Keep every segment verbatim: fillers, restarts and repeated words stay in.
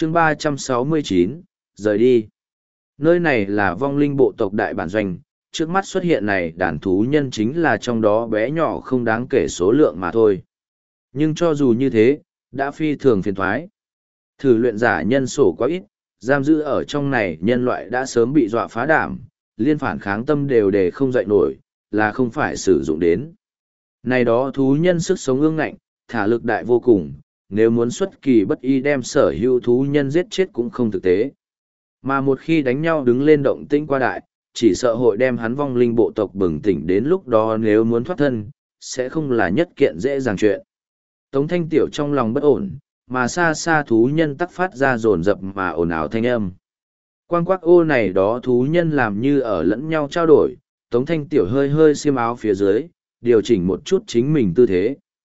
chương ba trăm sáu mươi chín, rời đi. Nơi này là vong linh bộ tộc đại bản doanh, trước mắt xuất hiện này đàn thú nhân chính là trong đó bé nhỏ không đáng kể số lượng mà thôi. Nhưng cho dù như thế, đã phi thường phiền thoái. Thử luyện giả nhân sổ quá ít, giam giữ ở trong này nhân loại đã sớm bị dọa phá đảm, liên phản kháng tâm đều để không dậy nổi, là không phải sử dụng đến. Này đó thú nhân sức sống ương ngạnh, thả lực đại vô cùng, nếu muốn xuất kỳ bất y đem sở hữu thú nhân giết chết cũng không thực tế. Mà một khi đánh nhau đứng lên động tĩnh qua đại, chỉ sợ hội đem hắn vong linh bộ tộc bừng tỉnh đến lúc đó nếu muốn thoát thân, sẽ không là nhất kiện dễ dàng chuyện. Tống Thanh Tiểu trong lòng bất ổn, mà xa xa thú nhân tắc phát ra rồn rập mà ồn ào thanh âm. Quang quắc ô này đó thú nhân làm như ở lẫn nhau trao đổi, Tống Thanh Tiểu hơi hơi xiêm áo phía dưới, điều chỉnh một chút chính mình tư thế.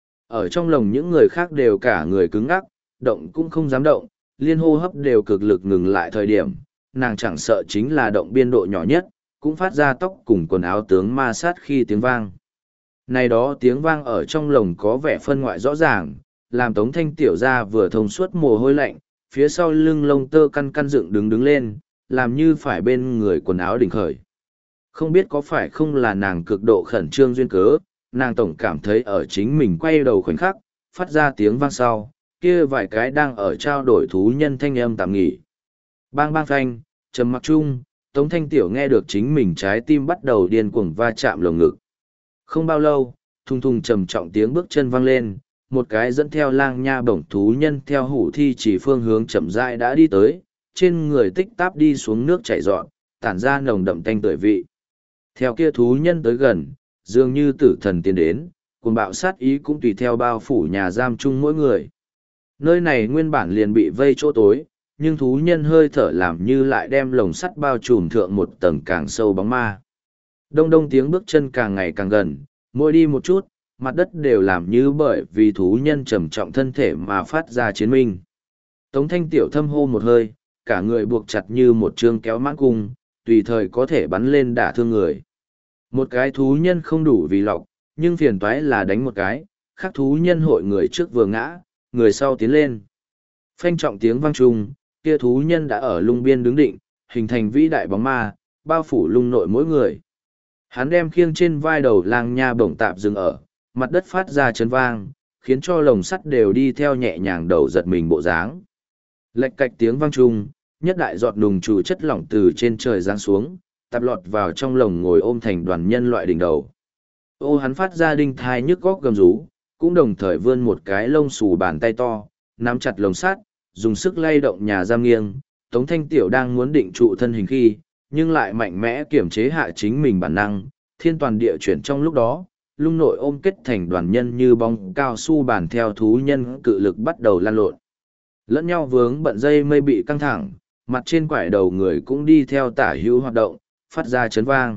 Ở trong lòng những người khác đều cả người cứng ngắc, động cũng không dám động, liên hô hấp đều cực lực ngừng lại thời điểm, nàng chẳng sợ chính là động biên độ nhỏ nhất, cũng phát ra tóc cùng quần áo tướng ma sát khi tiếng vang. Này đó tiếng vang ở trong lồng có vẻ phân ngoại rõ ràng, làm Tống Thanh Tiểu ra vừa thông suốt mồ hôi lạnh, phía sau lưng lông tơ căn căn dựng đứng đứng lên, làm như phải bên người quần áo đỉnh khởi. Không biết có phải không là nàng cực độ khẩn trương duyên cớ, nàng tổng cảm thấy ở chính mình quay đầu khoảnh khắc, phát ra tiếng vang sau, kia vài cái đang ở trao đổi thú nhân thanh âm tạm nghỉ. Bang bang phanh, trầm mặc chung, Tống Thanh Tiểu nghe được chính mình trái tim bắt đầu điên cuồng va chạm lồng ngực. Không bao lâu, thùng thùng trầm trọng tiếng bước chân vang lên, một cái dẫn theo lang nha bổng thú nhân theo hủ thi chỉ phương hướng chậm rãi đã đi tới, trên người tích táp đi xuống nước chảy dọn, tản ra nồng đậm tanh tưởi vị. Theo kia thú nhân tới gần, dường như tử thần tiến đến, cuồng bạo sát ý cũng tùy theo bao phủ nhà giam chung mỗi người. Nơi này nguyên bản liền bị vây chỗ tối, nhưng thú nhân hơi thở làm như lại đem lồng sắt bao trùm thượng một tầng càng sâu bóng ma. Đông đông tiếng bước chân càng ngày càng gần, mỗi đi một chút, mặt đất đều làm như bởi vì thú nhân trầm trọng thân thể mà phát ra chiến minh. Tống Thanh Tiểu thâm hô một hơi, cả người buộc chặt như một chương kéo mãn cung, tùy thời có thể bắn lên đả thương người. Một cái thú nhân không đủ vì lọc, nhưng phiền toái là đánh một cái, khác thú nhân hội người trước vừa ngã, người sau tiến lên. Phanh trọng tiếng vang trung, kia thú nhân đã ở lung biên đứng định, hình thành vĩ đại bóng ma, bao phủ lung nội mỗi người. Hắn đem khiêng trên vai đầu lang nha bổng tạp dừng ở, mặt đất phát ra chấn vang, khiến cho lồng sắt đều đi theo nhẹ nhàng đầu giật mình bộ dáng. Lệch cạch tiếng vang trung, nhất đại giọt nùng chủ chất lỏng từ trên trời giáng xuống, tạp lọt vào trong lồng ngồi ôm thành đoàn nhân loại đỉnh đầu. Ô hắn phát ra đinh thai nhức góc gầm rú, cũng đồng thời vươn một cái lông xù bàn tay to, nắm chặt lồng sắt, dùng sức lay động nhà giam nghiêng. Tống Thanh Tiểu đang muốn định trụ thân hình khi, nhưng lại mạnh mẽ kiểm chế hạ chính mình bản năng, thiên toàn địa chuyển trong lúc đó, lung nội ôm kết thành đoàn nhân như bóng cao su bàn theo thú nhân cự lực bắt đầu lan lộn. Lẫn nhau vướng bận dây mây bị căng thẳng, mặt trên quải đầu người cũng đi theo tả hữu hoạt động, phát ra chấn vang.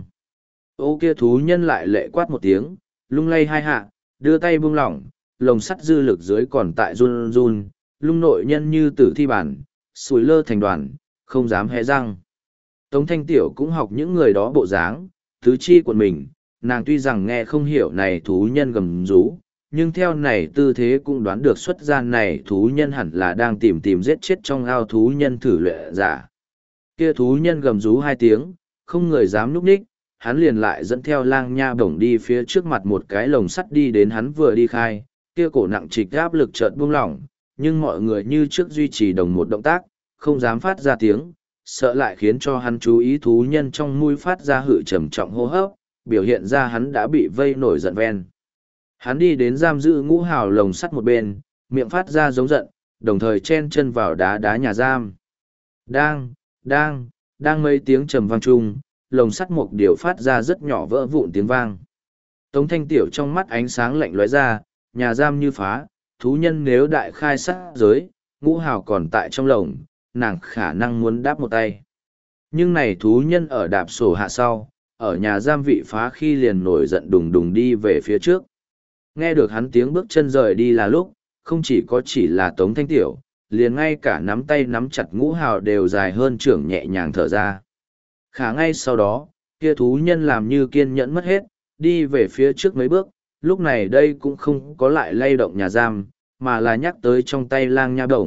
Ô kia thú nhân lại lệ quát một tiếng, lung lay hai hạ, đưa tay buông lỏng, lồng sắt dư lực dưới còn tại run run, lung nội nhân như tử thi bản, sủi lơ thành đoàn, không dám hé răng. Tống Thanh Tiểu cũng học những người đó bộ dáng, tứ chi của mình, nàng tuy rằng nghe không hiểu này thú nhân gầm rú, nhưng theo này tư thế cũng đoán được xuất gian này thú nhân hẳn là đang tìm tìm giết chết trong ao thú nhân thử luyện giả. Kia thú nhân gầm rú hai tiếng, không người dám núp ních, hắn liền lại dẫn theo lang nha bổng đi phía trước mặt một cái lồng sắt đi đến hắn vừa đi khai, kia cổ nặng trịch áp lực chợt buông lỏng, nhưng mọi người như trước duy trì đồng một động tác, không dám phát ra tiếng, sợ lại khiến cho hắn chú ý thú nhân trong mũi phát ra hự trầm trọng hô hấp, biểu hiện ra hắn đã bị vây nổi giận ven. Hắn đi đến giam giữ ngũ hào lồng sắt một bên, miệng phát ra giống giận, đồng thời chen chân vào đá đá nhà giam. Đang, đang, đang mấy tiếng trầm vang chung, lồng sắt một điều phát ra rất nhỏ vỡ vụn tiếng vang. Tống Thanh Tiểu trong mắt ánh sáng lạnh lóe ra, nhà giam như phá, thú nhân nếu đại khai sát giới, ngũ hào còn tại trong lồng, nàng khả năng muốn đáp một tay. Nhưng này thú nhân ở đạp sổ hạ sau, ở nhà giam vị phá khi liền nổi giận đùng đùng đi về phía trước. Nghe được hắn tiếng bước chân rời đi là lúc, không chỉ có chỉ là Tống Thanh Tiểu, liền ngay cả nắm tay nắm chặt ngũ hào đều dài hơn trưởng nhẹ nhàng thở ra. Khả ngay sau đó, kia thú nhân làm như kiên nhẫn mất hết, đi về phía trước mấy bước, lúc này đây cũng không có lại lay động nhà giam, mà là nhắc tới trong tay lang nha bổng,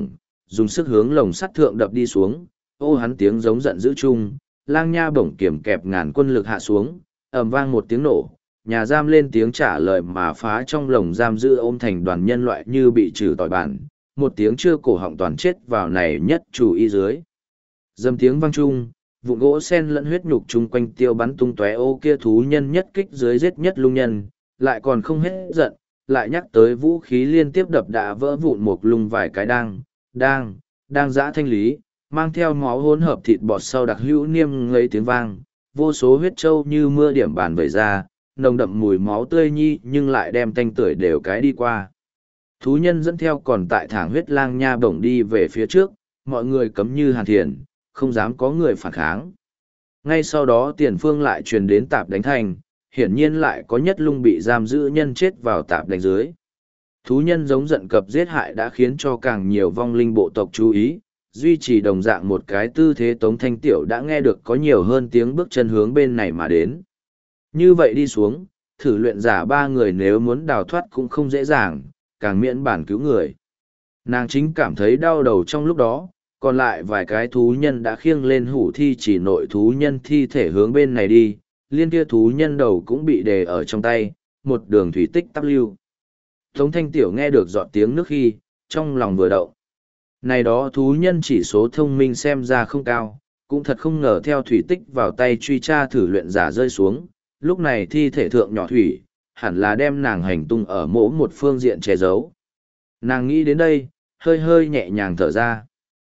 dùng sức hướng lồng sắt thượng đập đi xuống, ô hắn tiếng giống giận dữ chung, lang nha bổng kiểm kẹp ngàn quân lực hạ xuống, ầm vang một tiếng nổ, nhà giam lên tiếng trả lời mà phá trong lồng giam giữ ôm thành đoàn nhân loại như bị trừ tỏi bản, một tiếng chưa cổ họng toàn chết vào này nhất chủ y dưới. Dầm tiếng vang chung, vụn gỗ sen lẫn huyết nhục chung quanh tiêu bắn tung tóe ô kia thú nhân nhất kích dưới giết nhất lung nhân, lại còn không hết giận, lại nhắc tới vũ khí liên tiếp đập đã vỡ vụn một lung vài cái đang, đang, đang giã thanh lý, mang theo máu hỗn hợp thịt bọt sau đặc hữu niêm ngấy tiếng vang, vô số huyết trâu như mưa điểm bàn vẩy ra, nồng đậm mùi máu tươi nhi nhưng lại đem tanh tưởi đều cái đi qua. Thú nhân dẫn theo còn tại thảng huyết lang nha bổng đi về phía trước, mọi người cấm như hàn thiền, không dám có người phản kháng. Ngay sau đó tiền phương lại truyền đến tạp đánh thành, hiển nhiên lại có nhất lung bị giam giữ nhân chết vào tạp đánh dưới. Thú nhân giống giận cập giết hại đã khiến cho càng nhiều vong linh bộ tộc chú ý, duy trì đồng dạng một cái tư thế Tống Thanh Tiểu đã nghe được có nhiều hơn tiếng bước chân hướng bên này mà đến. Như vậy đi xuống, thử luyện giả ba người nếu muốn đào thoát cũng không dễ dàng, càng miễn bản cứu người. Nàng chính cảm thấy đau đầu trong lúc đó, còn lại vài cái thú nhân đã khiêng lên hủ thi chỉ nội thú nhân thi thể hướng bên này đi, liên kia thú nhân đầu cũng bị đề ở trong tay, một đường thủy tích tắp lưu. Tống Thanh Tiểu nghe được giọt tiếng nước khi, trong lòng vừa động. Này đó thú nhân chỉ số thông minh xem ra không cao, cũng thật không ngờ theo thủy tích vào tay truy tra thử luyện giả rơi xuống, lúc này thi thể thượng nhỏ thủy, hẳn là đem nàng hành tung ở mỗi một phương diện che giấu. Nàng nghĩ đến đây, hơi hơi nhẹ nhàng thở ra.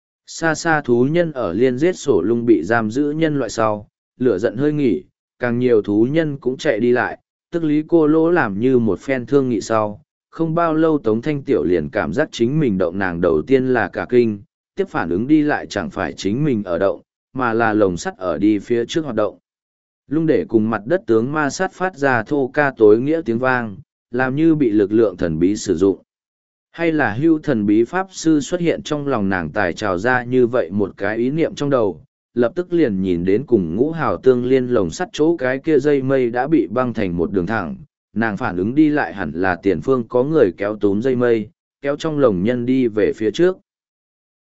Xa xa thú nhân ở liên giết sổ lung bị giam giữ nhân loại sau, lửa giận hơi nghỉ, càng nhiều thú nhân cũng chạy đi lại, tức lý cô lỗ làm như một phen thương nghị sau. Không bao lâu Tống Thanh Tiểu liền cảm giác chính mình động nàng đầu tiên là cả kinh, tiếp phản ứng đi lại chẳng phải chính mình ở động, mà là lồng sắt ở đi phía trước hoạt động. Lung để cùng mặt đất tướng ma sát phát ra thô ca tối nghĩa tiếng vang, làm như bị lực lượng thần bí sử dụng. Hay là hưu thần bí pháp sư xuất hiện trong lòng nàng tài trào ra như vậy một cái ý niệm trong đầu, lập tức liền nhìn đến cùng ngũ hào tương liên lồng sắt chỗ cái kia dây mây đã bị băng thành một đường thẳng. Nàng phản ứng đi lại hẳn là tiền phương có người kéo túm dây mây, kéo trong lồng nhân đi về phía trước.